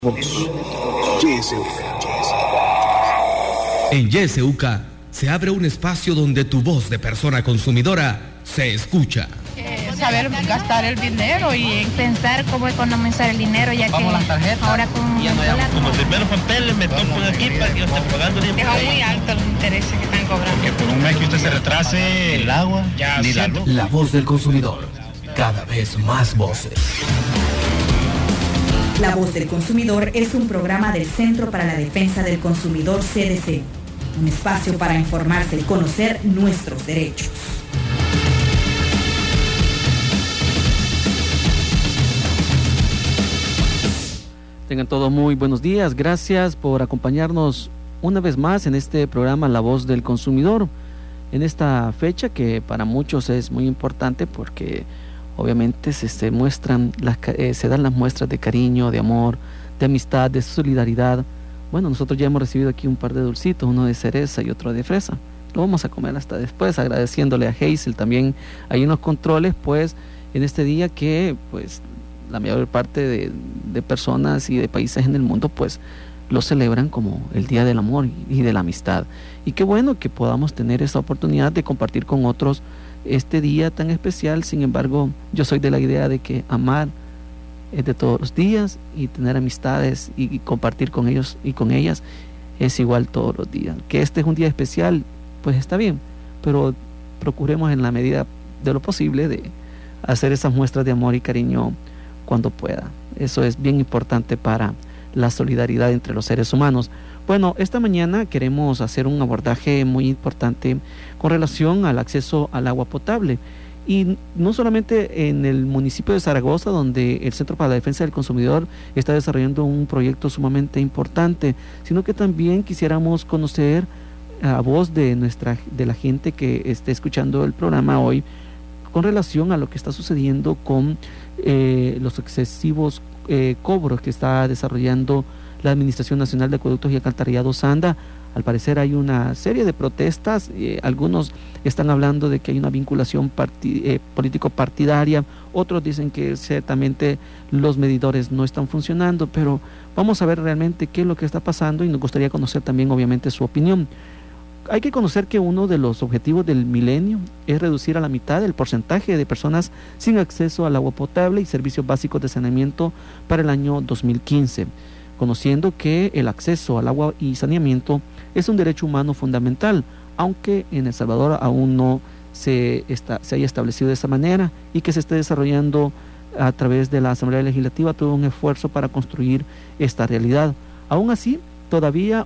En YSUK se abre un espacio donde tu voz de persona consumidora se escucha. Saber gastar el dinero y pensar cómo economizar el dinero, ya que las tarjetas, ahora con ya no hay, como los primeros papeles me tocan aquí para que yo esté pagando. Es muy alto los intereses que están cobrando. Que por un mes que usted se retrase el agua, ya ni La voz del consumidor, cada vez más voces. La Voz del Consumidor es un programa del Centro para la Defensa del Consumidor CDC, un espacio para informarse y conocer nuestros derechos. Tengan todos muy buenos días, gracias por acompañarnos una vez más en este programa La Voz del Consumidor, en esta fecha que para muchos es muy importante porque obviamente se dan las muestras de cariño, de amor, de amistad, de solidaridad. Bueno, nosotros ya hemos recibido aquí un par de dulcitos, uno de cereza y otro de fresa. Lo vamos a comer hasta después, agradeciéndole a Hazel también ahí en los controles, pues en este día que pues la mayor parte de personas y de países en el mundo pues lo celebran como el Día del Amor y de la Amistad. Y qué bueno que podamos tener esta oportunidad de compartir con otros este día tan especial. Sin embargo, yo soy de la idea de que amar es de todos los días y tener amistades y compartir con ellos y con ellas es igual todos los días. Que este es un día especial, pues está bien, pero procuremos en la medida de lo posible de hacer esas muestras de amor y cariño cuando pueda. Eso es bien importante para la solidaridad entre los seres humanos. Bueno, esta mañana queremos hacer un abordaje muy importante con relación al acceso al agua potable. Y no solamente en el municipio de Zaragoza, donde el Centro para la Defensa del Consumidor está desarrollando un proyecto sumamente importante, sino que también quisiéramos conocer a voz de la gente que esté escuchando el programa hoy con relación a lo que está sucediendo con los excesivos cobros que está desarrollando la Administración Nacional de Acueductos y Alcantarillado SANDA. Al parecer hay una serie de protestas, algunos están hablando de que hay una vinculación político-partidaria, otros dicen que ciertamente los medidores no están funcionando, pero vamos a ver realmente qué es lo que está pasando y nos gustaría conocer también obviamente su opinión. Hay que conocer que uno de los objetivos del milenio es reducir a la mitad el porcentaje de personas sin acceso al agua potable y servicios básicos de saneamiento para el año 2015, conociendo que el acceso al agua y saneamiento es un derecho humano fundamental, aunque en El Salvador aún no se haya establecido de esa manera y que se esté desarrollando a través de la Asamblea Legislativa todo un esfuerzo para construir esta realidad. Aún así, todavía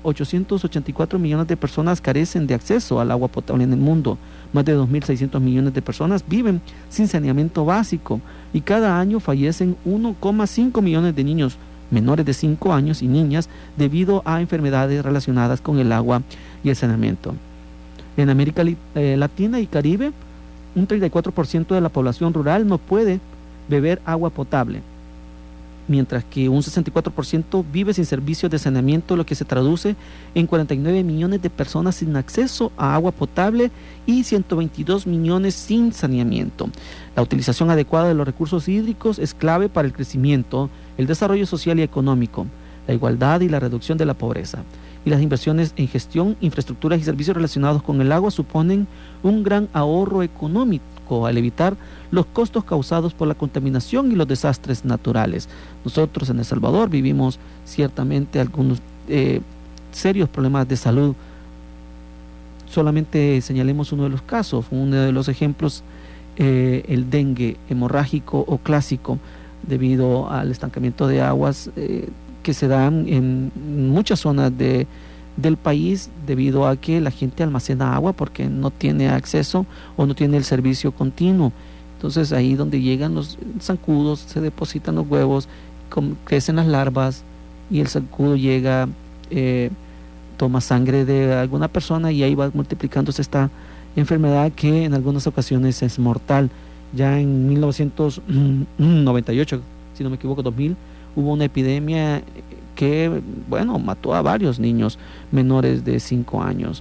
884 millones de personas carecen de acceso al agua potable en el mundo. Más de 2.600 millones de personas viven sin saneamiento básico y cada año fallecen 1,5 millones de niños menores de 5 años y niñas debido a enfermedades relacionadas con el agua y el saneamiento. En América Latina y Caribe, un 34% de la población rural no puede beber agua potable, mientras que un 64% vive sin servicios de saneamiento, lo que se traduce en 49 millones de personas sin acceso a agua potable y 122 millones sin saneamiento. La utilización adecuada de los recursos hídricos es clave para el crecimiento, el desarrollo social y económico, la igualdad y la reducción de la pobreza. Y las inversiones en gestión, infraestructuras y servicios relacionados con el agua suponen un gran ahorro económico al evitar los costos causados por la contaminación y los desastres naturales. Nosotros en El Salvador vivimos ciertamente algunos serios problemas de salud. Solamente señalemos uno de los casos, uno de los ejemplos, el dengue hemorrágico o clásico, debido al estancamiento de aguas que se dan en muchas zonas del país debido a que la gente almacena agua porque no tiene acceso o no tiene el servicio continuo. Entonces ahí donde llegan los zancudos, se depositan los huevos, crecen las larvas y el zancudo llega, toma sangre de alguna persona y ahí va multiplicándose esta enfermedad que en algunas ocasiones es mortal. Ya en 1998, si no me equivoco, 2000, hubo una epidemia que, bueno, mató a varios niños menores de 5 años.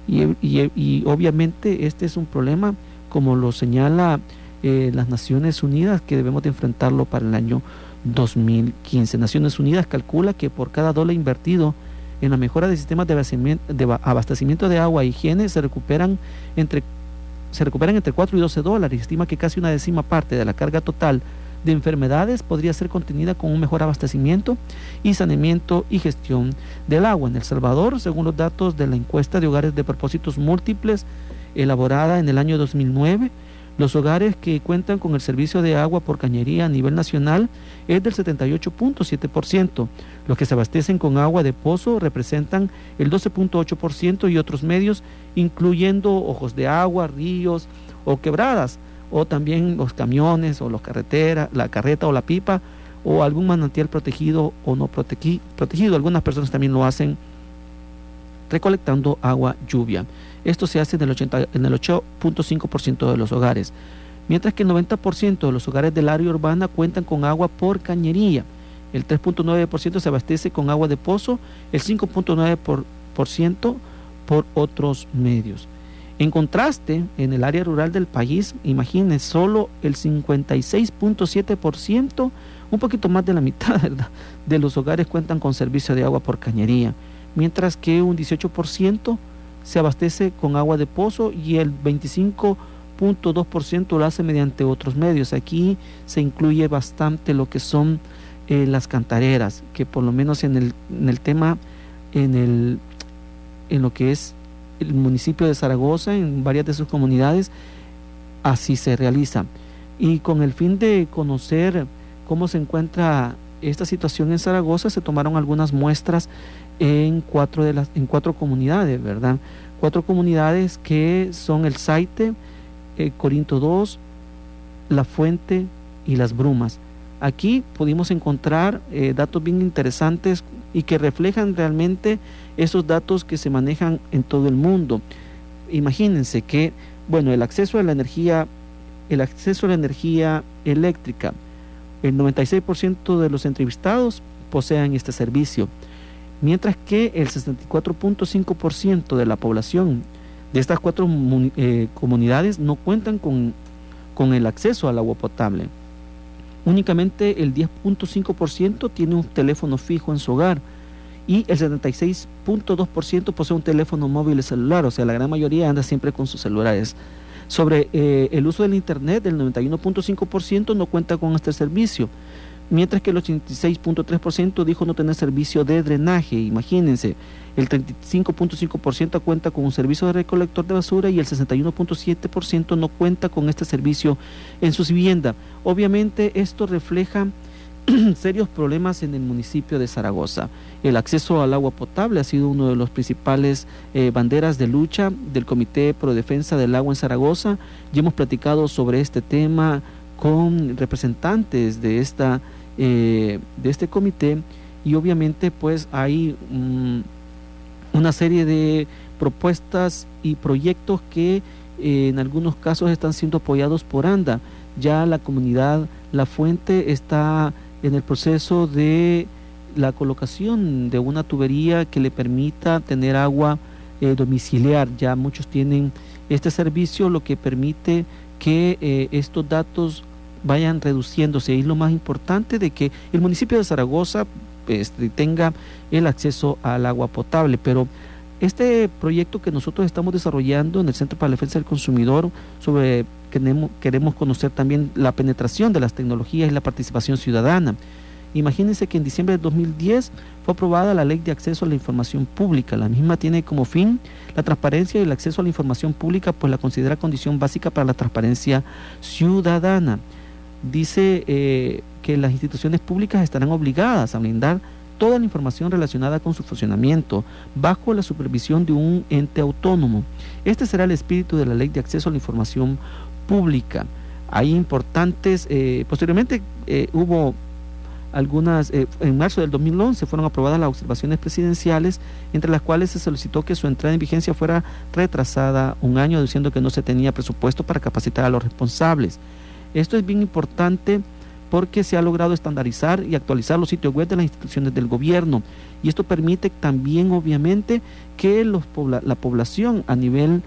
Y obviamente este es un problema, como lo señala las Naciones Unidas, que debemos de enfrentarlo para el año 2015. Naciones Unidas calcula que por cada dólar invertido en la mejora de sistemas de abastecimiento de agua e higiene se recuperan entre 4 y 12 dólares. Estima que casi una décima parte de la carga total de enfermedades podría ser contenida con un mejor abastecimiento y saneamiento y gestión del agua. En El Salvador, según los datos de la encuesta de hogares de propósitos múltiples elaborada en el año 2009, los hogares que cuentan con el servicio de agua por cañería a nivel nacional es del 78.7%. Los que se abastecen con agua de pozo representan el 12.8% y otros medios, incluyendo ojos de agua, ríos o quebradas, o también los camiones o la carreta o la pipa, o algún manantial protegido o no protegido. Algunas personas también lo hacen recolectando agua lluvia. Esto se hace en el 8.5% de los hogares, mientras que el 90% de los hogares del área urbana cuentan con agua por cañería. El 3.9% se abastece con agua de pozo, el 5.9% por otros medios. En contraste, en el área rural del país, imaginen, solo el 56.7%, un poquito más de la mitad, ¿verdad?, de los hogares cuentan con servicio de agua por cañería, mientras que un 18% se abastece con agua de pozo y el 25.2% lo hace mediante otros medios. Aquí se incluye bastante lo que son las cantareras, que por lo menos en el tema, en lo que es el municipio de Zaragoza, en varias de sus comunidades, así se realiza. Y con el fin de conocer cómo se encuentra esta situación en Zaragoza, se tomaron algunas muestras en cuatro comunidades, ¿verdad? 4 comunidades que son el Saite, Corinto 2, La Fuente y Las Brumas. Aquí pudimos encontrar datos bien interesantes y que reflejan realmente esos datos que se manejan en todo el mundo. Imagínense que, bueno, el acceso a la energía eléctrica, el 96% de los entrevistados poseen este servicio, mientras que el 64.5% de la población de estas 4 comunidades no cuentan con el acceso al agua potable. Únicamente el 10.5% tiene un teléfono fijo en su hogar y el 76.2% posee un teléfono móvil celular, o sea, la gran mayoría anda siempre con sus celulares. Sobre el uso del internet, el 91.5% no cuenta con este servicio, mientras que el 86.3% dijo no tener servicio de drenaje. Imagínense, el 35.5% cuenta con un servicio de recolector de basura y el 61.7% no cuenta con este servicio en su vivienda. Obviamente esto refleja serios problemas en el municipio de Zaragoza. El acceso al agua potable ha sido uno de los principales banderas de lucha del Comité Pro Defensa del Agua en Zaragoza. Ya hemos platicado sobre este tema con representantes de este comité, y obviamente pues hay una serie de propuestas y proyectos que en algunos casos están siendo apoyados por ANDA. Ya la comunidad La Fuente está en el proceso de la colocación de una tubería que le permita tener agua domiciliar. Ya muchos tienen este servicio, lo que permite que estos datos vayan reduciéndose, y lo más importante de que el municipio de Zaragoza tenga el acceso al agua potable. Pero este proyecto que nosotros estamos desarrollando en el Centro para la Defensa del Consumidor, queremos conocer también la penetración de las tecnologías y la participación ciudadana. Imagínense que en diciembre de 2010 fue aprobada la Ley de Acceso a la Información Pública. La misma tiene como fin la transparencia y el acceso a la información pública, pues la considera condición básica para la transparencia ciudadana. Dice que las instituciones públicas estarán obligadas a brindar toda la información relacionada con su funcionamiento bajo la supervisión de un ente autónomo. Este será el espíritu de la Ley de Acceso a la Información Pública. Hay importantes, posteriormente hubo algunas, en marzo del 2011 fueron aprobadas las observaciones presidenciales, entre las cuales se solicitó que su entrada en vigencia fuera retrasada un año, diciendo que no se tenía presupuesto para capacitar a los responsables. Esto es bien importante porque se ha logrado estandarizar y actualizar los sitios web de las instituciones del gobierno, y esto permite también obviamente que la población a nivel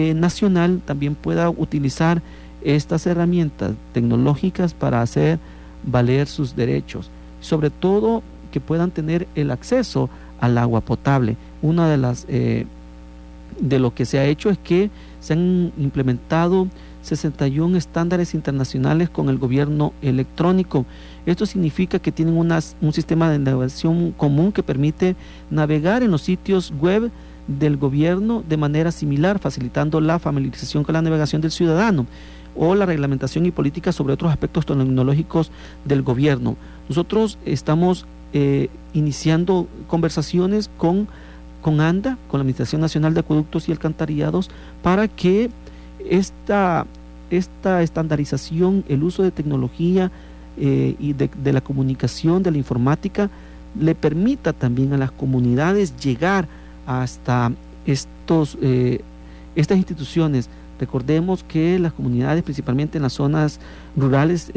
nacional también pueda utilizar estas herramientas tecnológicas para hacer valer sus derechos, sobre todo que puedan tener el acceso al agua potable. Una de lo que se ha hecho es que se han implementado 61 estándares internacionales con el gobierno electrónico. Esto significa que tienen un sistema de navegación común que permite navegar en los sitios web del gobierno de manera similar, facilitando la familiarización con la navegación del ciudadano o la reglamentación y política sobre otros aspectos tecnológicos del gobierno. Nosotros estamos iniciando conversaciones con ANDA, con la Administración Nacional de Acueductos y Alcantarillados, para que esta estandarización, el uso de tecnología y de la comunicación, de la informática, le permita también a las comunidades llegar hasta estas instituciones. Recordemos que las comunidades, principalmente en las zonas rurales,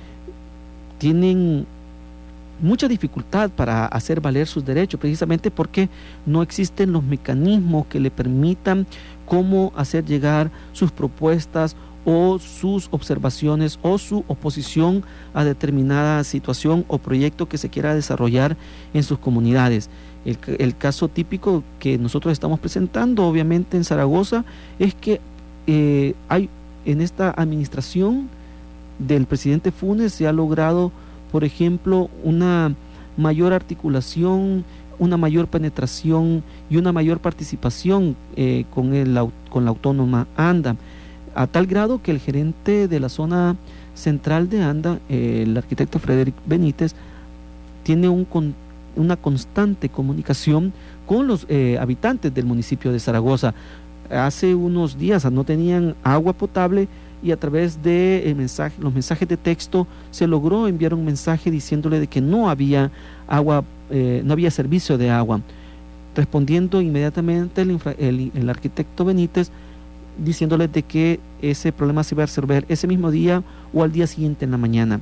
tienen mucha dificultad para hacer valer sus derechos, precisamente porque no existen los mecanismos que le permitan cómo hacer llegar sus propuestas o sus observaciones o su oposición a determinada situación o proyecto que se quiera desarrollar en sus comunidades. El caso típico que nosotros estamos presentando, obviamente en Zaragoza, es que hay en esta administración del presidente Funes se ha logrado, por ejemplo, una mayor articulación, una mayor penetración y una mayor participación con la autónoma ANDA, a tal grado que el gerente de la zona central de ANDA, el arquitecto Frederick Benítez, tiene una constante comunicación con los habitantes del municipio de Zaragoza. Hace unos días no tenían agua potable y a través de los mensajes de texto se logró enviar un mensaje diciéndole de que no había agua, no había servicio de agua. Respondiendo inmediatamente el arquitecto Benítez diciéndole de que ese problema se iba a resolver ese mismo día o al día siguiente en la mañana.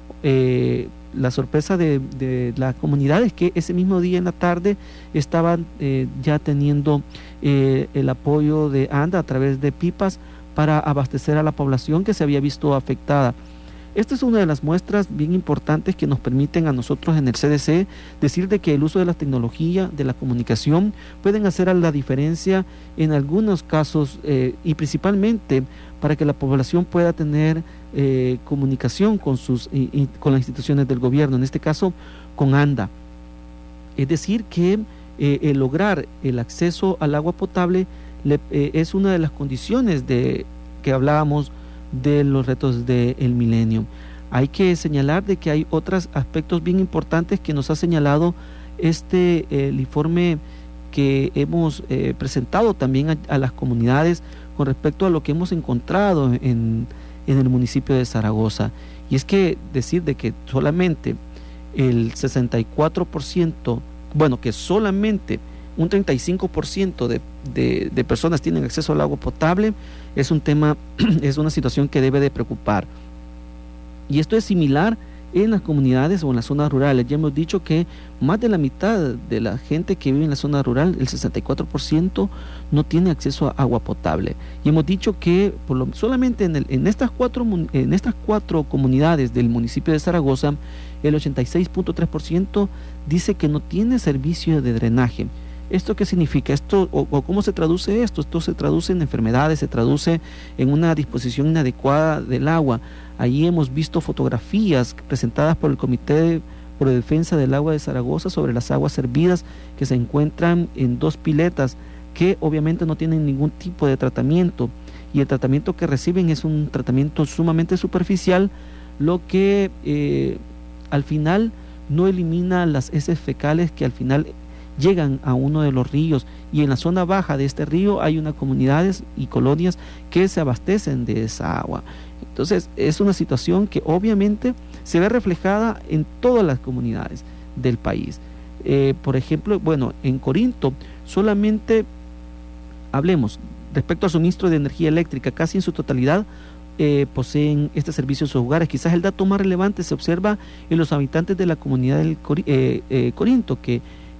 La sorpresa de la comunidad es que ese mismo día en la tarde estaban ya teniendo el apoyo de ANDA a través de pipas para abastecer a la población que se había visto afectada. Esta es una de las muestras bien importantes que nos permiten a nosotros en el CDC decir de que el uso de la tecnología, de la comunicación, pueden hacer la diferencia en algunos casos y principalmente para que la población pueda tener comunicación con las instituciones del gobierno, en este caso con ANDA. Es decir que el lograr el acceso al agua potable es una de las condiciones que hablábamos de los retos del milenio. Hay que señalar de que hay otros aspectos bien importantes que nos ha señalado el informe que hemos presentado también a las comunidades con respecto a lo que hemos encontrado en el municipio de Zaragoza. Y es que decir de que solamente el 64%, bueno, que solamente un 35% de personas tienen acceso al agua potable, es un tema, es una situación que debe de preocupar. Y esto es similar en las comunidades o en las zonas rurales. Ya hemos dicho que más de la mitad de la gente que vive en la zona rural, el 64%, no tiene acceso a agua potable. Y hemos dicho que solamente en estas cuatro comunidades del municipio de Zaragoza, el 86.3% dice que no tiene servicio de drenaje. ¿Esto qué significa? ¿Esto o cómo se traduce esto? Esto se traduce en enfermedades, se traduce en una disposición inadecuada del agua. Allí hemos visto fotografías presentadas por el Comité por Defensa del Agua de Zaragoza sobre las aguas servidas que se encuentran en 2 piletas que obviamente no tienen ningún tipo de tratamiento, y el tratamiento que reciben es un tratamiento sumamente superficial, lo que al final no elimina las heces fecales que al final llegan a uno de los ríos, y en la zona baja de este río hay unas comunidades y colonias que se abastecen de esa agua. Entonces es una situación que obviamente se ve reflejada en todas las comunidades del país. Por ejemplo, bueno, en Corinto solamente, hablemos respecto al suministro de energía eléctrica, casi en su totalidad poseen este servicio en sus hogares. Quizás el dato más relevante se observa en los habitantes de la comunidad del Corinto, que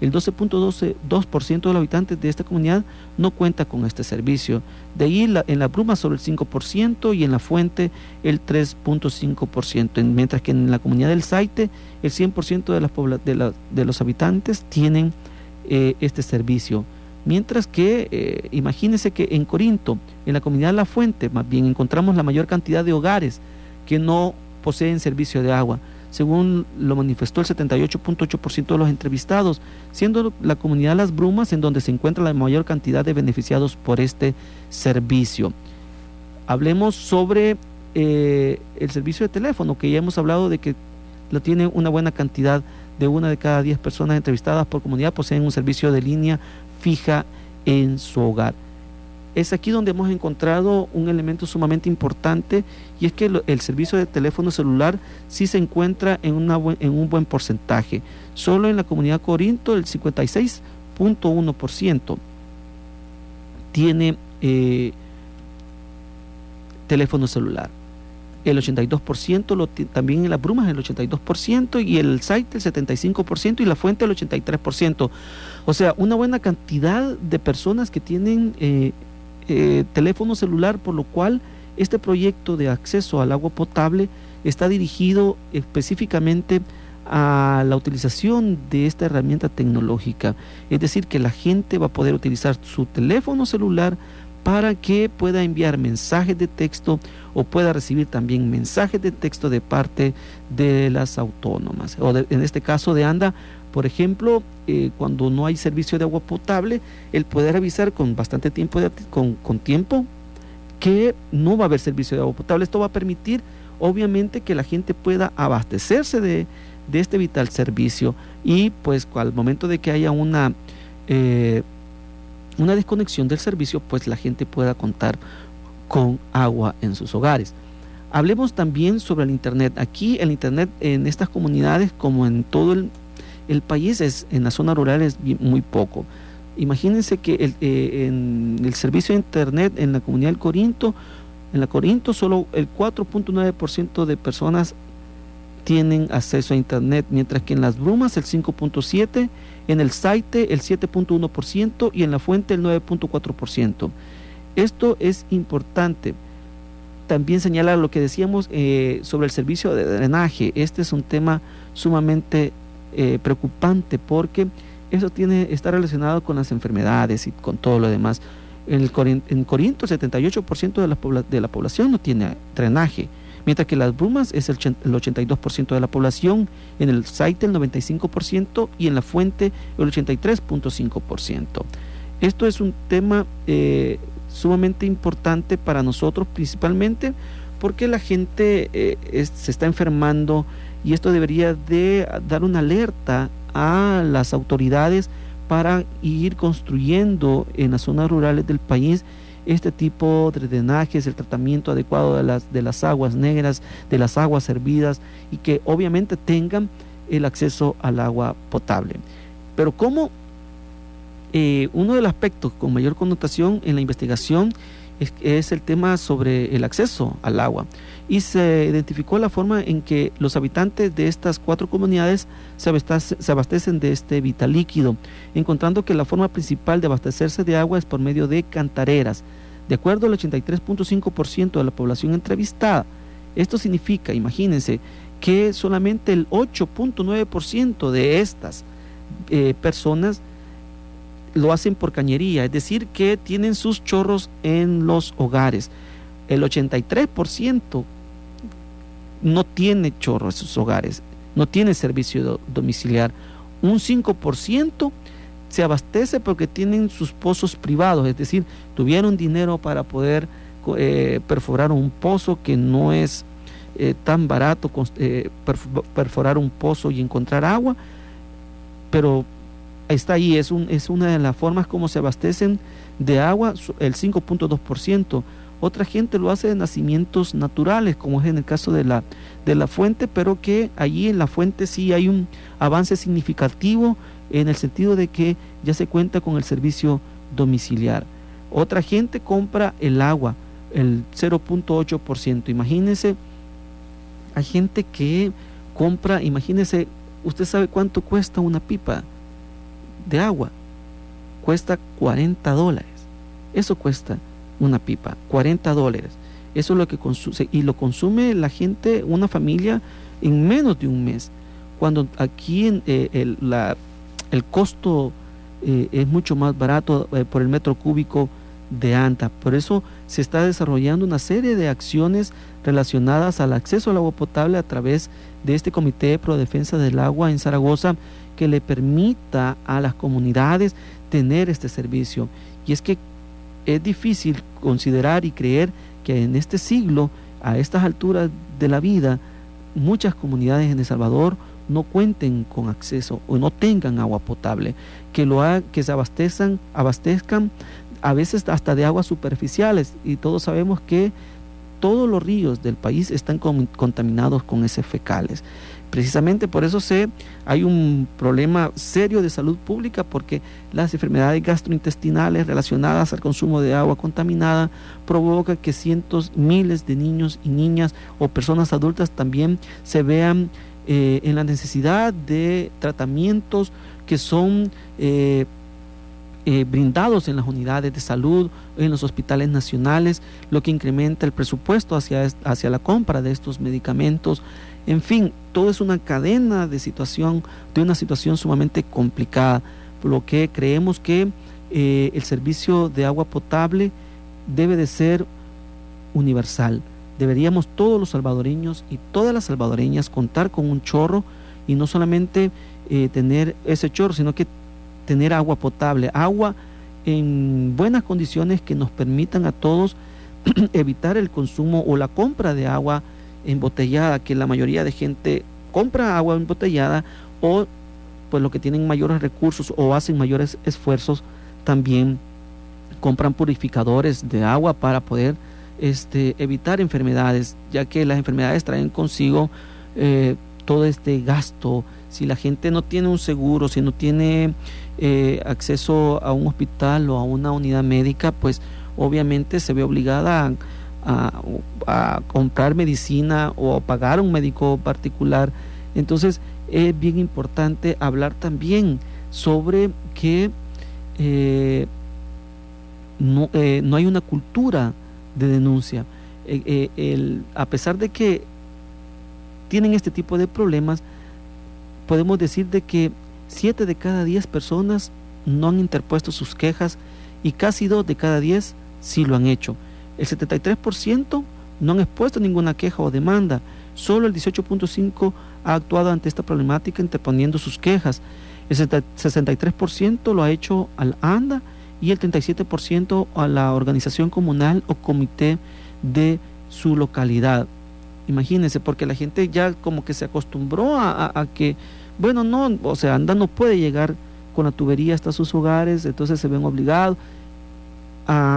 el 12.2% de los habitantes de esta comunidad no cuenta con este servicio. De ahí en la Bruma solo el 5% y en La Fuente el 3.5%, mientras que en la comunidad del Saite el 100% de los habitantes tienen este servicio. Mientras que, imagínense que en Corinto, en la comunidad de La Fuente, más bien encontramos la mayor cantidad de hogares que no poseen servicio de agua, según lo manifestó el 78.8% de los entrevistados, siendo la comunidad Las Brumas en donde se encuentra la mayor cantidad de beneficiados por este servicio. Hablemos sobre el servicio de teléfono, que ya hemos hablado de que lo tiene una buena cantidad, de 1 de cada 10 personas entrevistadas por comunidad poseen un servicio de línea fija en su hogar. Es aquí donde hemos encontrado un elemento sumamente importante, y es que el servicio de teléfono celular sí se encuentra en un buen porcentaje. Solo en la comunidad Corinto el 56.1% tiene teléfono celular. El 82% también en Las Brumas el 82%, y el Saite el 75% y La Fuente el 83%. O sea, una buena cantidad de personas que tienen teléfono celular, por lo cual este proyecto de acceso al agua potable está dirigido específicamente a la utilización de esta herramienta tecnológica. Es decir, que la gente va a poder utilizar su teléfono celular para que pueda enviar mensajes de texto o pueda recibir también mensajes de texto de parte de las autónomas, en este caso de ANDA. Por ejemplo, cuando no hay servicio de agua potable, el poder avisar con bastante tiempo, con tiempo, que no va a haber servicio de agua potable. Esto va a permitir, obviamente, que la gente pueda abastecerse de este vital servicio, y pues al momento de que haya una desconexión del servicio, pues la gente pueda contar con agua en sus hogares. Hablemos también sobre el Internet. Aquí el Internet en estas comunidades, como en todo el país, en la zona rural es muy poco. Imagínense que en el servicio de Internet en la comunidad del Corinto, solo el 4.9% de personas tienen acceso a Internet, mientras que en Las Brumas el 5.7%, en el Saite el 7.1% y en La Fuente el 9.4%. Esto es importante. También señala lo que decíamos sobre el servicio de drenaje. Este es un tema sumamente preocupante, porque eso está relacionado con las enfermedades y con todo lo demás. En Corinto el 78% de la población no tiene drenaje, mientras que Las Brumas es el 82% de la población, en el Saite el 95% y en La Fuente el 83.5%. Esto es un tema sumamente importante para nosotros, principalmente porque la gente se está enfermando, y esto debería de dar una alerta a las autoridades para ir construyendo en las zonas rurales del país este tipo de drenajes, el tratamiento adecuado de las aguas negras, de las aguas hervidas, y que obviamente tengan el acceso al agua potable. Pero como uno de los aspectos con mayor connotación en la investigación es el tema sobre el acceso al agua, y se identificó la forma en que los habitantes de estas 4 comunidades se abastecen de este vital líquido, encontrando que la forma principal de abastecerse de agua es por medio de cantareras. De acuerdo al 83.5% de la población entrevistada, esto significa, imagínense, que solamente el 8.9% de estas personas lo hacen por cañería, es decir, que tienen sus chorros en los hogares. El 83% no tiene chorros en sus hogares, no tiene servicio domiciliar. Un 5% se abastece porque tienen sus pozos privados, es decir, tuvieron dinero para poder perforar un pozo, que no es tan barato perforar un pozo y encontrar agua, pero está ahí, es una de las formas como se abastecen de agua, el 5.2%. Otra gente lo hace de nacimientos naturales, como es en el caso de la fuente, pero que allí en la fuente sí hay un avance significativo en el sentido de que ya se cuenta con el servicio domiciliar. Otra gente compra el agua, el 0.8%. Imagínense, hay gente que compra, imagínense, usted sabe cuánto cuesta una pipa de agua cuesta $40. Eso cuesta una pipa, $40. Eso es lo que consume, y lo consume la gente, una familia, en menos de un mes. Cuando aquí el costo es mucho más barato por el metro cúbico de ANTA. Por eso se está desarrollando una serie de acciones relacionadas al acceso al agua potable a través de este Comité Pro Defensa del Agua en Zaragoza, que le permita a las comunidades tener este servicio. Y es que es difícil considerar y creer que en este siglo, a estas alturas de la vida, muchas comunidades en El Salvador no cuenten con acceso o no tengan agua potable, que se abastezcan a veces hasta de aguas superficiales, y todos sabemos que todos los ríos del país están contaminados con heces fecales. Precisamente por eso hay un problema serio de salud pública, porque las enfermedades gastrointestinales relacionadas al consumo de agua contaminada provocan que miles de niños y niñas o personas adultas también se vean en la necesidad de tratamientos que son brindados en las unidades de salud, en los hospitales nacionales, lo que incrementa el presupuesto hacia la compra de estos medicamentos. En fin, todo es una cadena de una situación sumamente complicada, por lo que creemos que el servicio de agua potable debe de ser universal. Deberíamos todos los salvadoreños y todas las salvadoreñas contar con un chorro, y no solamente tener ese chorro, sino que tener agua potable, agua en buenas condiciones que nos permitan a todos evitar el consumo o la compra de agua embotellada, que la mayoría de gente compra agua embotellada, o pues los que tienen mayores recursos o hacen mayores esfuerzos también compran purificadores de agua para poder evitar enfermedades, ya que las enfermedades traen consigo todo este gasto. Si la gente no tiene un seguro, si no tiene acceso a un hospital o a una unidad médica, pues obviamente se ve obligada a comprar medicina o a pagar a un médico particular. Entonces es bien importante hablar también sobre que no hay una cultura de denuncia. A pesar de que tienen este tipo de problemas, podemos decir de que 7 de cada 10 personas no han interpuesto sus quejas, y casi 2 de cada 10 sí lo han hecho. El 73% no han expuesto ninguna queja o demanda. Solo el 18.5% ha actuado ante esta problemática interponiendo sus quejas. El 63% lo ha hecho al ANDA, y el 37% a la organización comunal o comité de su localidad. Imagínense, porque la gente ya como que se acostumbró a que, bueno, no, o sea, ANDA no puede llegar con la tubería hasta sus hogares, entonces se ven obligados a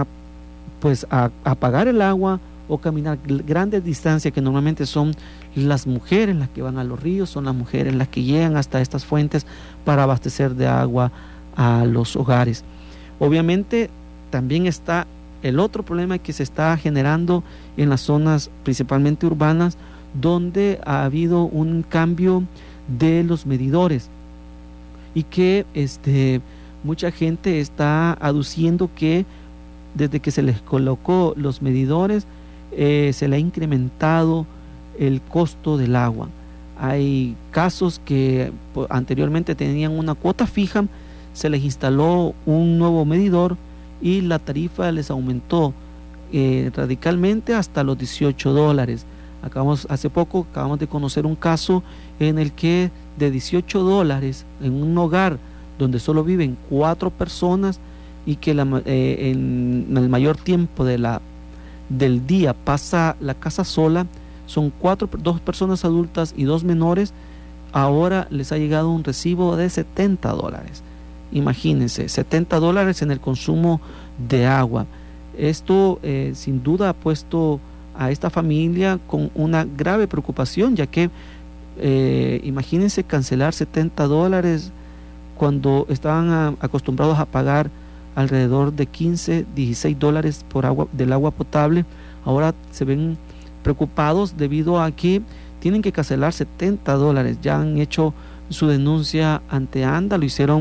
pagar el agua o caminar grandes distancias, que normalmente son las mujeres las que van a los ríos, son las mujeres las que llegan hasta estas fuentes para abastecer de agua a los hogares. Obviamente también está el otro problema que se está generando en las zonas principalmente urbanas, donde ha habido un cambio de los medidores, y que mucha gente está aduciendo que desde que se les colocó los medidores se le ha incrementado el costo del agua. Hay casos que anteriormente tenían una cuota fija, se les instaló un nuevo medidor y la tarifa les aumentó radicalmente hasta los $18. Hace poco acabamos de conocer un caso en el que de $18 en un hogar donde solo viven 4 personas, y que en el mayor tiempo del día pasa la casa sola, son 2 personas adultas y 2 menores, ahora les ha llegado un recibo de $70. Imagínense, $70 en el consumo de agua. Esto sin duda ha puesto a esta familia con una grave preocupación, ya que imagínense cancelar $70 cuando estaban acostumbrados a pagar alrededor de $15-16 por del agua potable. Ahora se ven preocupados debido a que tienen que cancelar $70. Ya han hecho su denuncia ante ANDA, lo hicieron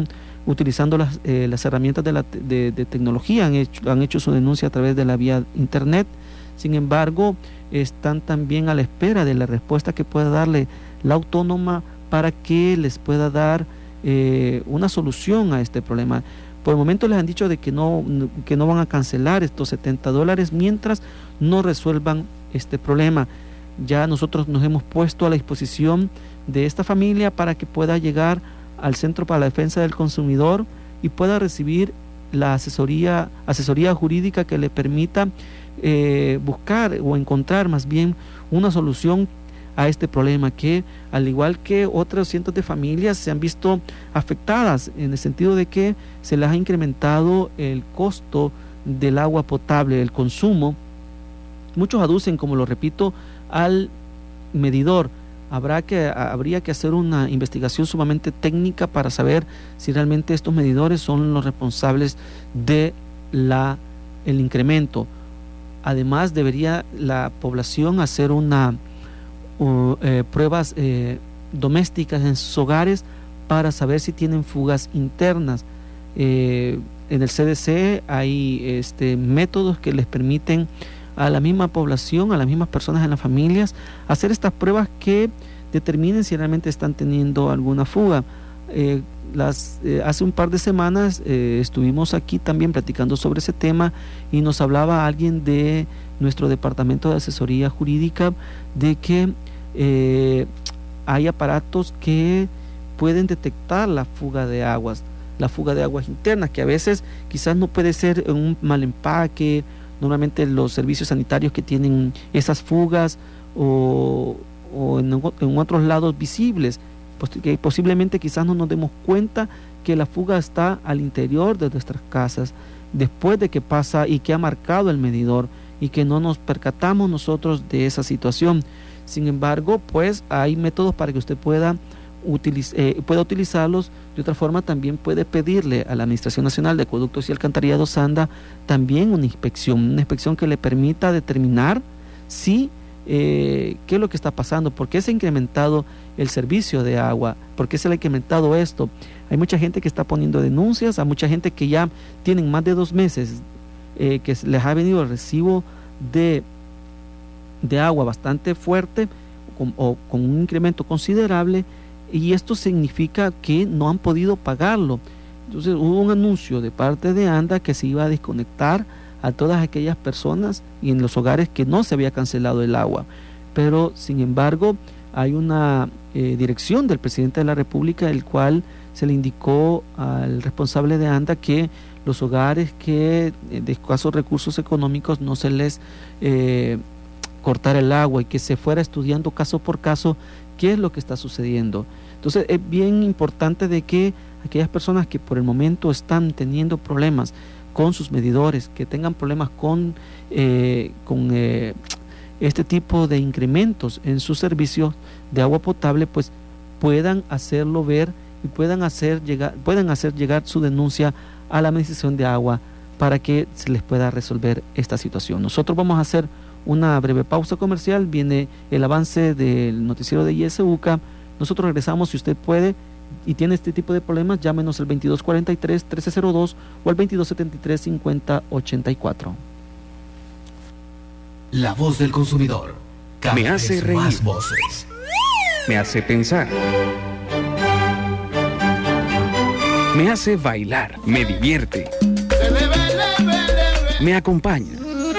utilizando las herramientas de tecnología, han hecho su denuncia a través de la vía internet. Sin embargo, están también a la espera de la respuesta que pueda darle la autónoma para que les pueda dar una solución a este problema. Por el momento les han dicho de que no van a cancelar estos $70 mientras no resuelvan este problema. Ya nosotros nos hemos puesto a la disposición de esta familia para que pueda llegar al Centro para la Defensa del Consumidor y pueda recibir la asesoría jurídica que le permita buscar o encontrar más bien una solución a este problema, que al igual que otros cientos de familias se han visto afectadas en el sentido de que se les ha incrementado el costo del agua potable, el consumo. Muchos aducen, como lo repito, al medidor. Habría que hacer una investigación sumamente técnica para saber si realmente estos medidores son los responsables de el incremento. Además, debería la población hacer pruebas domésticas en sus hogares para saber si tienen fugas internas. En el CDC hay métodos que les permiten a la misma población, a las mismas personas en las familias, hacer estas pruebas que determinen si realmente están teniendo alguna fuga. Hace un par de semanas estuvimos aquí también platicando sobre ese tema y nos hablaba alguien de nuestro departamento de asesoría jurídica de que hay aparatos que pueden detectar la fuga de aguas internas, que a veces quizás no puede ser un mal empaque. Normalmente los servicios sanitarios que tienen esas fugas o en otros lados visibles, pues que posiblemente quizás no nos demos cuenta que la fuga está al interior de nuestras casas después de que pasa y que ha marcado el medidor y que no nos percatamos nosotros de esa situación. Sin embargo, pues hay métodos para que usted pueda utilizarlos. De otra forma, también puede pedirle a la Administración Nacional de Acueductos y Alcantarillado SANDA también una inspección que le permita determinar si qué es lo que está pasando, por qué se ha incrementado el servicio de agua, por qué se le ha incrementado esto. Hay mucha gente que está poniendo denuncias, hay mucha gente que ya tienen más de 2 meses que les ha venido el recibo de agua bastante fuerte con un incremento considerable, y esto significa que no han podido pagarlo. Entonces hubo un anuncio de parte de ANDA que se iba a desconectar a todas aquellas personas y en los hogares que no se había cancelado el agua, pero sin embargo hay una dirección del presidente de la República, el cual se le indicó al responsable de ANDA que los hogares que de escasos recursos económicos no se les cortara el agua y que se fuera estudiando caso por caso qué es lo que está sucediendo. Entonces es bien importante de que aquellas personas que por el momento están teniendo problemas con sus medidores, que tengan problemas con este tipo de incrementos en sus servicios de agua potable, pues puedan hacerlo ver y puedan hacer llegar su denuncia a la Administración de Agua para que se les pueda resolver esta situación. Nosotros vamos a hacer una breve pausa comercial, viene el avance del noticiero de ISUCA. Nosotros regresamos. Si usted puede y tiene este tipo de problemas, llámenos al 2243-1302 o al 2273-5084. La voz del consumidor. Me hace reír. Más voces. Me hace pensar. Me hace bailar. Me divierte. Me acompaña.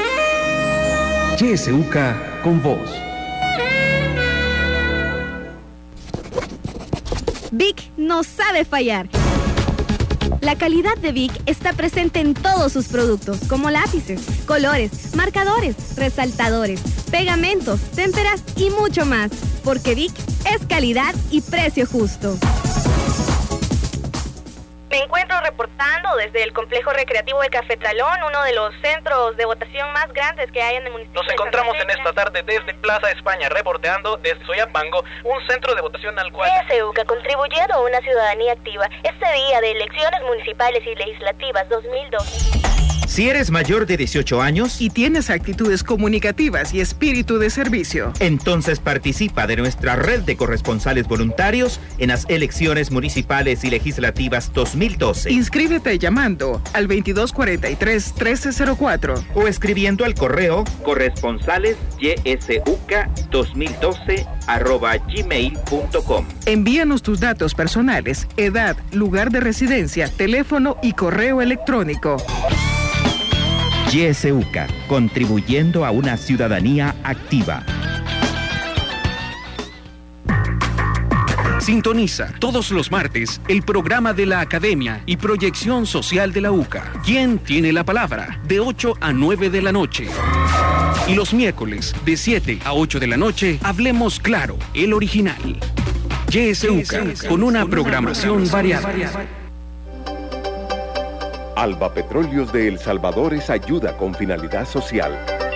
YSUCA con vos. Vic no sabe fallar. La calidad de Vic está presente en todos sus productos, como lápices, colores, marcadores, resaltadores, pegamentos, témperas y mucho más, porque Vic es calidad y precio justo. Me encuentro reportando desde el complejo recreativo del Cafetralón, uno de los centros de votación más grandes que hay en el municipio. Nos encontramos en esta tarde desde Plaza España, reporteando desde Soyapango, un centro de votación al cual YSUCA, contribuyendo a una ciudadanía activa este día de elecciones municipales y legislativas 2012. Si eres mayor de 18 años y tienes actitudes comunicativas y espíritu de servicio, entonces participa de nuestra red de corresponsales voluntarios en las elecciones municipales y legislativas 2012. Inscríbete llamando al 2243-1304 o escribiendo al correo corresponsalesYSUCA2012@gmail.com. Envíanos tus datos personales, edad, lugar de residencia, teléfono y correo electrónico. YSUCA, contribuyendo a una ciudadanía activa. Sintoniza todos los martes el programa de la Academia y Proyección Social de la UCA. ¿Quién tiene la palabra? De 8 a 9 de la noche. Y los miércoles, de 7 a 8 de la noche, hablemos claro, el original. YSUCA, con una programación variada. Alba Petróleos de El Salvador es ayuda con finalidad social.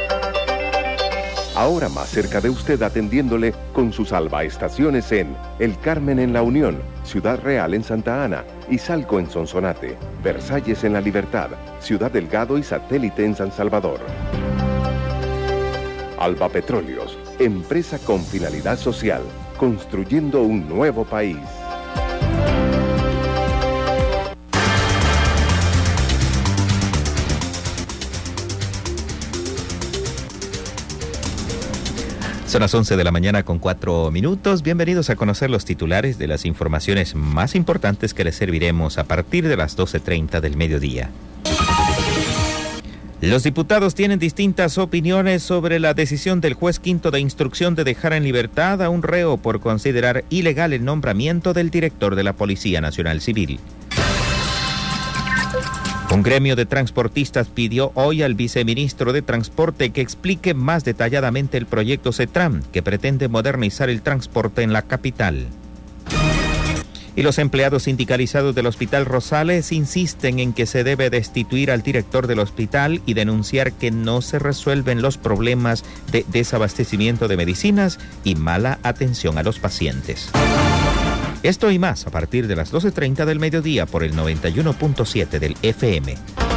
Ahora más cerca de usted atendiéndole con sus Alba estaciones en El Carmen en La Unión, Ciudad Real en Santa Ana, Izalco en Sonsonate, Versalles en La Libertad, Ciudad Delgado y Satélite en San Salvador. Alba Petróleos, empresa con finalidad social, construyendo un nuevo país. Son las 11 de la mañana con 4 minutos. Bienvenidos a conocer los titulares de las informaciones más importantes que les serviremos a partir de las 12:30 del mediodía. Los diputados tienen distintas opiniones sobre la decisión del juez quinto de instrucción de dejar en libertad a un reo por considerar ilegal el nombramiento del director de la Policía Nacional Civil. Un gremio de transportistas pidió hoy al viceministro de Transporte que explique más detalladamente el proyecto CETRAN, que pretende modernizar el transporte en la capital. Y los empleados sindicalizados del Hospital Rosales insisten en que se debe destituir al director del hospital y denunciar que no se resuelven los problemas de desabastecimiento de medicinas y mala atención a los pacientes. Esto y más a partir de las 12:30 del mediodía por el 91.7 del FM.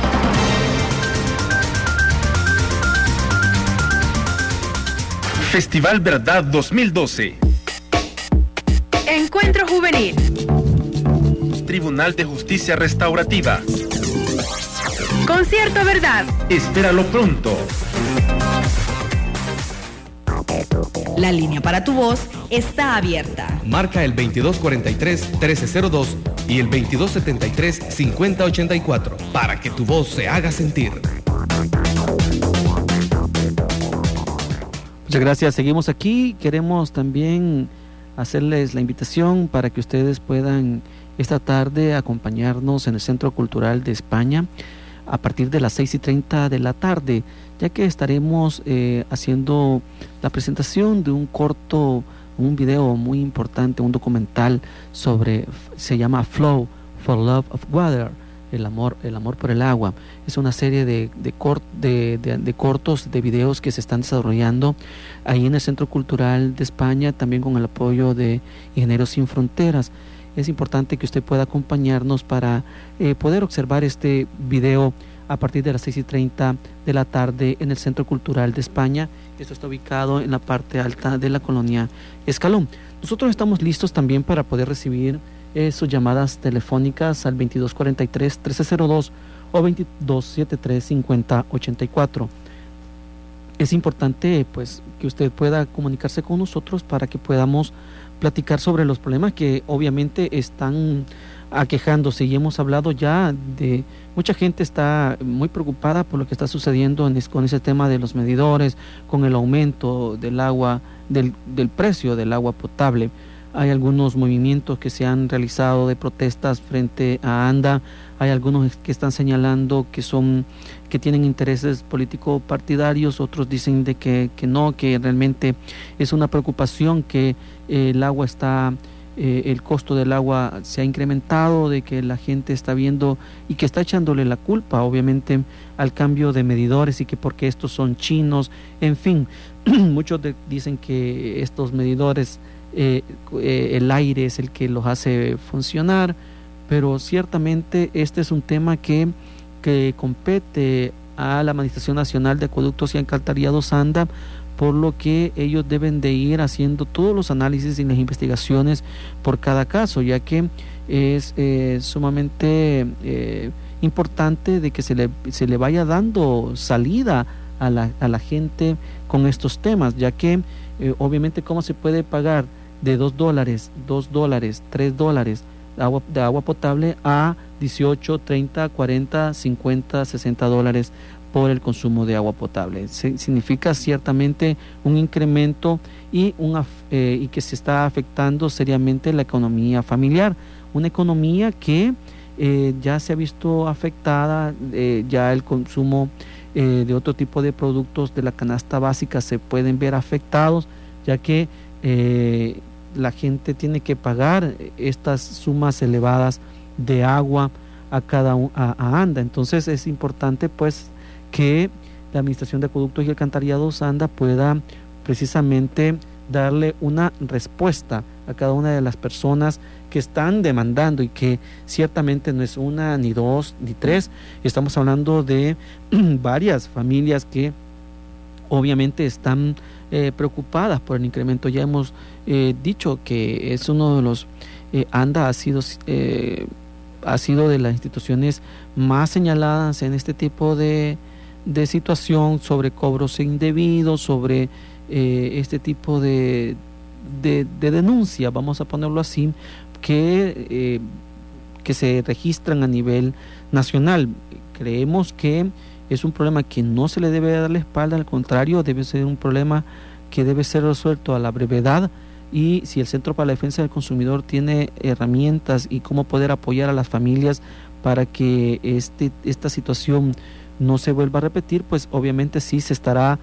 Festival Verdad 2012. Encuentro Juvenil. Tribunal de Justicia Restaurativa. Concierto Verdad. Espéralo pronto. La línea para tu voz está abierta. Marca el 2243-1302 y el 2273-5084 para que tu voz se haga sentir. Muchas gracias. Seguimos aquí. Queremos también hacerles la invitación para que ustedes puedan esta tarde acompañarnos en el Centro Cultural de España a partir de las 6:30 de la tarde, ya que estaremos haciendo la presentación de un un video muy importante, un documental se llama Flow for Love of Water, el amor por el agua. Es una serie de cortos, de videos que se están desarrollando ahí en el Centro Cultural de España, también con el apoyo de Ingenieros Sin Fronteras. Es importante que usted pueda acompañarnos para poder observar este video a partir de las 6:30 de la tarde en el Centro Cultural de España. Esto está ubicado en la parte alta de la colonia Escalón. Nosotros estamos listos también para poder recibir sus llamadas telefónicas al 2243-1302 o 2273-5084. Es importante pues que usted pueda comunicarse con nosotros para que podamos platicar sobre los problemas que obviamente están aquejándose, y hemos hablado ya de mucha gente está muy preocupada por lo que está sucediendo con ese tema de los medidores, con el aumento del agua, del precio del agua potable. Hay algunos movimientos que se han realizado de protestas frente a ANDA, hay algunos que están señalando que tienen intereses político partidarios, otros dicen de que no, que realmente es una preocupación que el agua el costo del agua se ha incrementado, de que la gente está viendo y que está echándole la culpa obviamente al cambio de medidores y que porque estos son chinos, en fin, muchos dicen que estos medidores el aire es el que los hace funcionar, pero ciertamente este es un tema que que compete a la Administración Nacional de Acueductos y Alcantarillados ANDA, por lo que ellos deben de ir haciendo todos los análisis y las investigaciones por cada caso, ya que es sumamente importante de que se le vaya dando salida a la gente con estos temas, ya que obviamente cómo se puede pagar de $2, $3 de agua potable a 18, 30, 40, 50, 60 dólares por el consumo de agua potable. Significa ciertamente un incremento y que se está afectando seriamente la economía familiar, una economía que ya se ha visto afectada, ya el consumo de otro tipo de productos de la canasta básica se pueden ver afectados, ya que la gente tiene que pagar estas sumas elevadas de agua a ANDA. Entonces es importante pues que la Administración de Acueductos y Alcantarillados ANDA pueda precisamente darle una respuesta a cada una de las personas que están demandando, y que ciertamente no es una, ni dos, ni tres. Estamos hablando de varias familias que obviamente están preocupadas por el incremento. Ya hemos dicho que es uno de los ANDA ha sido de las instituciones más señaladas en este tipo de situación, sobre cobros indebidos, sobre este tipo de denuncia, vamos a ponerlo así, que se registran a nivel nacional. Creemos que es un problema que no se le debe dar la espalda, al contrario, debe ser un problema que debe ser resuelto a la brevedad, y si el Centro para la Defensa del Consumidor tiene herramientas y cómo poder apoyar a las familias para que esta situación no se vuelva a repetir, pues obviamente sí se estará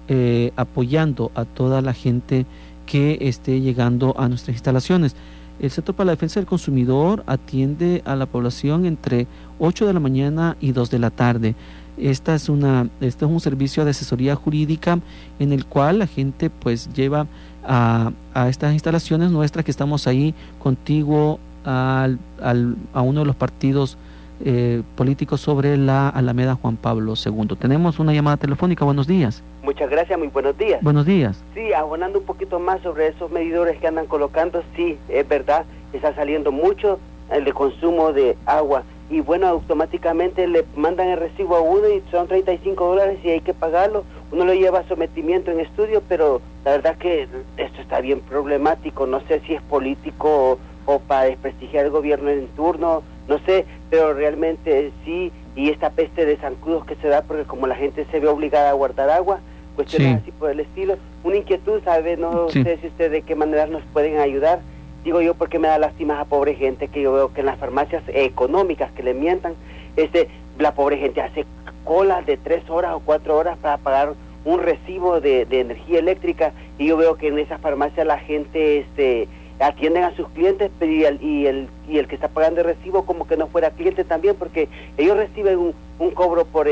apoyando a toda la gente que esté llegando a nuestras instalaciones. El Centro para la Defensa del Consumidor atiende a la población entre 8 de la mañana y 2 de la tarde. Este es un servicio de asesoría jurídica en el cual la gente pues lleva a estas instalaciones nuestras, que estamos ahí contiguo a uno de los partidos políticos sobre la Alameda Juan Pablo II. Tenemos una llamada telefónica. Buenos días. Muchas gracias, muy buenos días. Buenos días. Sí, abonando un poquito más sobre esos medidores que andan colocando, sí, es verdad, está saliendo mucho el de consumo de agua, y bueno, automáticamente le mandan el recibo a uno y son $35 y hay que pagarlo. Uno lo lleva a sometimiento en estudio, pero la verdad que esto está bien problemático. No sé si es político o para desprestigiar el gobierno en turno, no sé, pero realmente sí. Y esta peste de zancudos que se da porque como la gente se ve obligada a guardar agua, cuestiones así por el estilo. Una inquietud, ¿sabe? No sé si ustedes de qué manera nos pueden ayudar. Digo yo porque me da lástima a pobre gente, que yo veo que en las farmacias económicas que le mientan, la pobre gente hace colas de 3 horas o 4 horas para pagar un recibo de energía eléctrica, y yo veo que en esas farmacias la gente atienden a sus clientes, y el que está pagando el recibo como que no fuera cliente también, porque ellos reciben un cobro por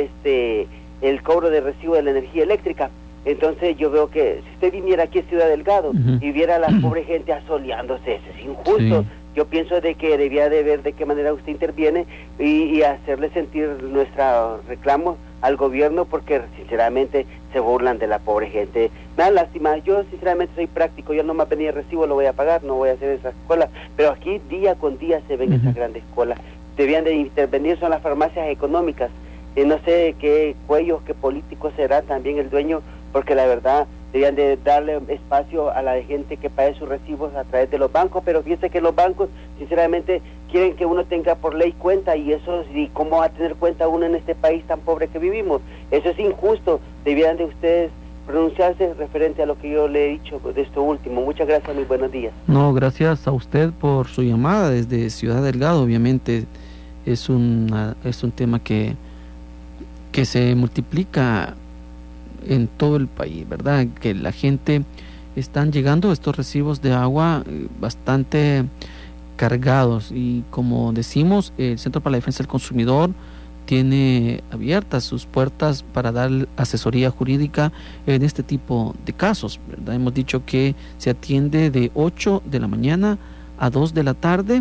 el cobro de recibo de la energía eléctrica. Entonces yo veo que si usted viniera aquí a Ciudad Delgado y viera a la pobre gente asoleándose, eso es injusto. Yo pienso de que debía de ver de qué manera usted interviene y hacerle sentir nuestro reclamo al gobierno, porque sinceramente se burlan de la pobre gente. Me da lástima. Yo sinceramente soy práctico, yo no me venía recibo, lo voy a pagar, no voy a hacer esas colas, pero aquí día con día se ven esas grandes colas. Debían de intervenir, son las farmacias económicas. No sé qué cuellos, qué políticos será también el dueño, porque la verdad debían de darle espacio a la gente que pague sus recibos a través de los bancos, pero fíjense que los bancos sinceramente quieren que uno tenga por ley cuenta, y eso, y cómo va a tener cuenta uno en este país tan pobre que vivimos. Eso es injusto. Debieran de ustedes pronunciarse referente a lo que yo le he dicho de esto último. Muchas gracias, muy buenos días. No, gracias a usted por su llamada desde Ciudad Delgado. Obviamente es un tema que se multiplica en todo el país, ¿verdad? Que la gente están llegando estos recibos de agua bastante cargados, y como decimos, el Centro para la Defensa del Consumidor tiene abiertas sus puertas para dar asesoría jurídica en este tipo de casos, ¿verdad? Hemos dicho que se atiende de 8 de la mañana a 2 de la tarde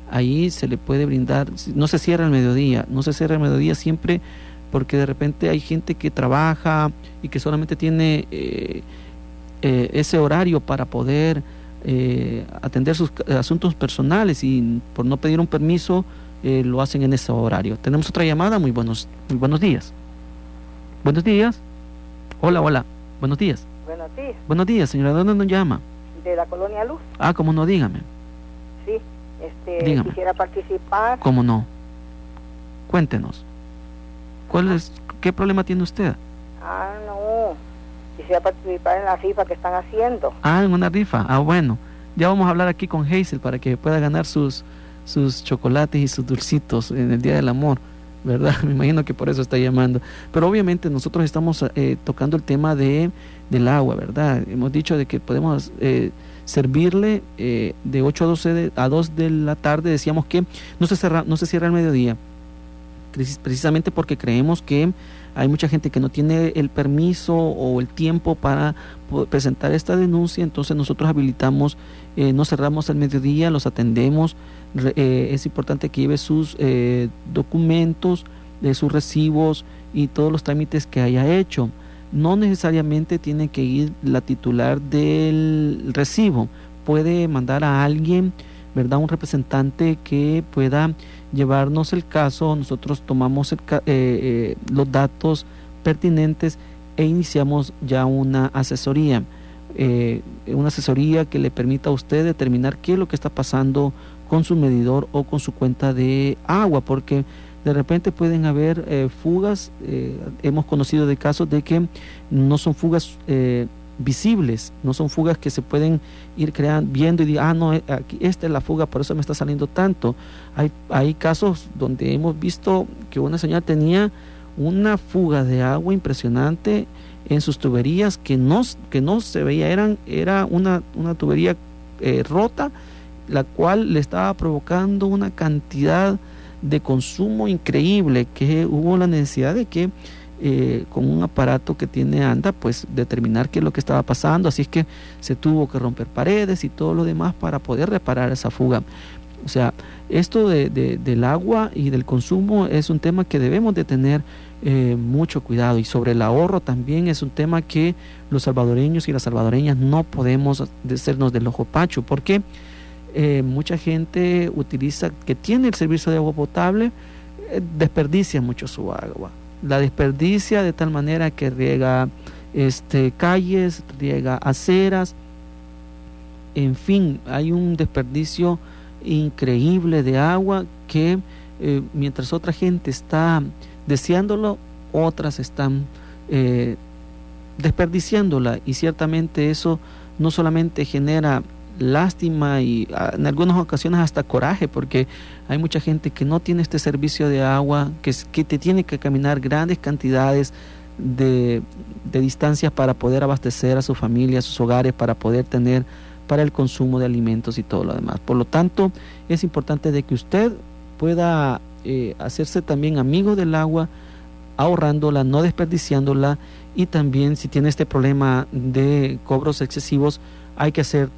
ahí se le puede brindar, no se cierra el mediodía siempre, porque de repente hay gente que trabaja y que solamente tiene ese horario para poder atender sus asuntos personales, y por no pedir un permiso lo hacen en ese horario. Tenemos otra llamada. Muy buenos días. Buenos días. Hola, buenos días. Buenos días. Buenos días, señora. ¿Dónde nos llama? De la Colonia Luz. ¿Cómo no? Dígame. Sí, dígame. Quisiera participar. ¿Cómo no? Cuéntenos. ¿Qué problema tiene usted? No. Quisiera participar en la rifa que están haciendo. En una rifa. Bueno. Ya vamos a hablar aquí con Hazel para que pueda ganar sus chocolates y sus dulcitos en el Día del Amor, ¿verdad? Me imagino que por eso está llamando. Pero obviamente nosotros estamos tocando el tema del agua, ¿verdad? Hemos dicho de que podemos servirle de 8 a 2 de la tarde. Decíamos que no se cierra el mediodía, precisamente porque creemos que hay mucha gente que no tiene el permiso o el tiempo para presentar esta denuncia. Entonces nosotros habilitamos, no cerramos el mediodía, los atendemos. Es importante que lleve sus documentos, sus recibos y todos los trámites que haya hecho. No necesariamente tiene que ir la titular del recibo, puede mandar a alguien, ¿verdad? Un representante que pueda llevarnos el caso. Nosotros tomamos los datos pertinentes e iniciamos ya una asesoría que le permita a usted determinar qué es lo que está pasando con su medidor o con su cuenta de agua, porque de repente pueden haber fugas. Hemos conocido de casos de que no son fugas visibles, no son fugas que se pueden ir viendo y decir, no, aquí esta es la fuga, por eso me está saliendo tanto. Hay casos donde hemos visto que una señora tenía una fuga de agua impresionante en sus tuberías que no se veía, era una tubería rota, la cual le estaba provocando una cantidad de consumo increíble, que hubo la necesidad de que con un aparato que tiene ANDA, pues determinar qué es lo que estaba pasando. Así es que se tuvo que romper paredes y todo lo demás para poder reparar esa fuga. O sea, esto del agua y del consumo es un tema que debemos de tener mucho cuidado, y sobre el ahorro también es un tema que los salvadoreños y las salvadoreñas no podemos hacernos del ojo pacho, porque mucha gente que tiene el servicio de agua potable, desperdicia mucho su agua. La desperdicia de tal manera que riega calles, riega aceras, en fin, hay un desperdicio increíble de agua que mientras otra gente está deseándolo, otras están desperdiciándola, y ciertamente eso no solamente genera lástima y en algunas ocasiones hasta coraje, porque hay mucha gente que no tiene este servicio de agua, que te tiene que caminar grandes cantidades de distancias para poder abastecer a su familia, a sus hogares, para poder tener para el consumo de alimentos y todo lo demás. Por lo tanto, es importante de que usted pueda hacerse también amigo del agua, ahorrándola, no desperdiciándola, y también si tiene este problema de cobros excesivos, hay que hacer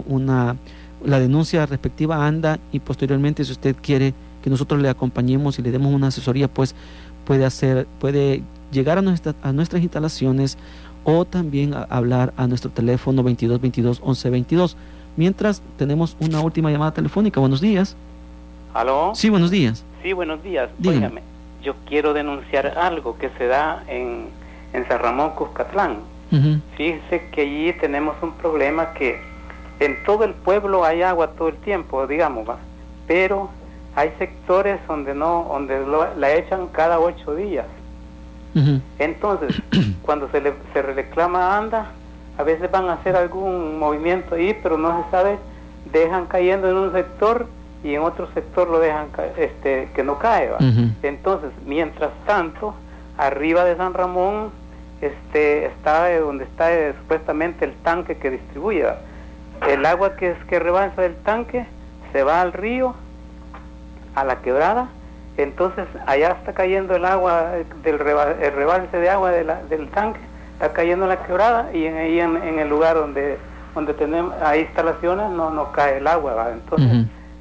la denuncia respectiva a ANDA, y posteriormente, si usted quiere que nosotros le acompañemos y le demos una asesoría, pues puede llegar a nuestras instalaciones, o también hablar a nuestro teléfono 2222-1122. Mientras, tenemos una última llamada telefónica. Buenos días. ¿Aló? Sí, buenos días. Sí, buenos días. Dígame. Óigame, yo quiero denunciar algo que se da en San Ramón, Cuscatlán. Fíjese que allí tenemos un problema, que en todo el pueblo hay agua todo el tiempo, digamos, ¿va? Pero hay sectores donde la echan cada 8 días. Entonces, cuando se reclama ANDA, a veces van a hacer algún movimiento ahí, pero no se sabe, dejan cayendo en un sector y en otro sector lo dejan que no cae, ¿va? Entonces, mientras tanto, arriba de San Ramón está donde está supuestamente el tanque que distribuye, ¿va? El agua que rebalsa del tanque se va al río, a la quebrada. Entonces allá está cayendo el agua el rebalse de agua del tanque, está cayendo en la quebrada, y ahí en el lugar donde tenemos hay instalaciones no cae el agua, ¿va? Entonces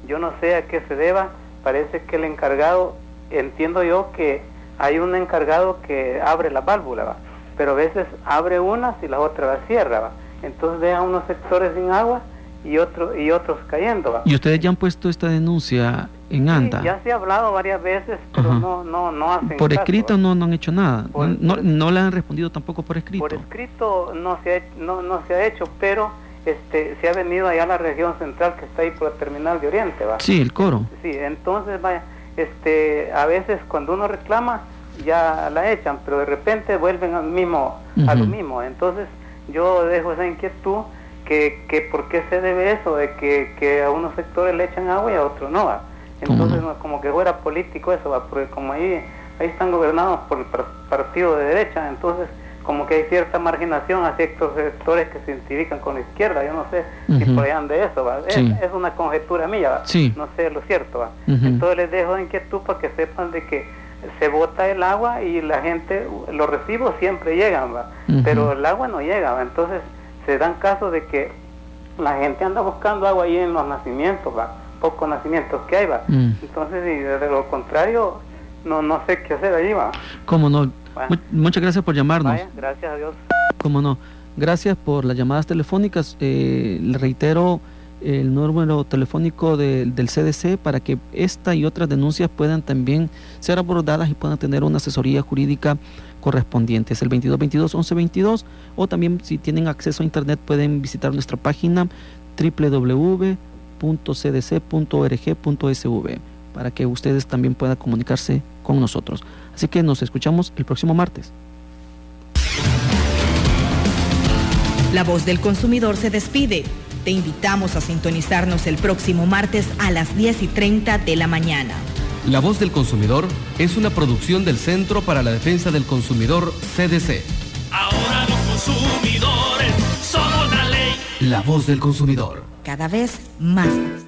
Yo no sé a qué se deba, parece que el encargado, entiendo yo que hay un encargado que abre la válvula, ¿va? Pero a veces abre unas y las otras las cierra, ¿va? Entonces deja unos sectores sin agua y otros cayendo, ¿va? ¿Y ustedes ya han puesto esta denuncia en ANDA? Sí, ya se ha hablado varias veces, pero no hacen ¿Por caso, escrito ¿va? no han hecho nada? ¿No le han respondido tampoco por escrito? Por escrito no se ha hecho, pero se ha venido allá a la región central que está ahí por el terminal de Oriente, ¿va? Sí, el coro. Sí, entonces vaya, a veces cuando uno reclama ya la echan, pero de repente vuelven al mismo, a lo mismo. Entonces yo dejo esa inquietud que por qué se debe eso de que a unos sectores le echan agua y a otros no, ¿va? Entonces como que fuera político eso, ¿va? Porque como ahí están gobernados por el partido de derecha, entonces como que hay cierta marginación a ciertos sectores que se identifican con la izquierda. Yo no sé si por allá ande eso, ¿va? Sí. Es una conjetura mía, ¿va? Sí. No sé lo cierto, ¿va? Entonces les dejo de inquietud para que sepan de que se bota el agua y la gente, los recibos siempre llegan, ¿va? Pero el agua no llega, ¿va? Entonces se dan casos de que la gente anda buscando agua ahí en los nacimientos, ¿va? Pocos nacimientos que hay, ¿va? Entonces, y de lo contrario, no sé qué hacer ahí, ¿va? ¿Cómo no? Bueno. Muchas gracias por llamarnos. Vaya, gracias a Dios. ¿Cómo no? Gracias por las llamadas telefónicas. Le reitero el número telefónico del CDC para que esta y otras denuncias puedan también ser abordadas y puedan tener una asesoría jurídica correspondiente. Es el 2222-1122, o también si tienen acceso a internet pueden visitar nuestra página www.cdc.org.sv para que ustedes también puedan comunicarse con nosotros. Así que nos escuchamos el próximo martes. La Voz del Consumidor se despide. Te invitamos a sintonizarnos el próximo martes a las 10:30 de la mañana. La Voz del Consumidor es una producción del Centro para la Defensa del Consumidor, CDC. Ahora los consumidores somos la ley. La Voz del Consumidor. Cada vez más.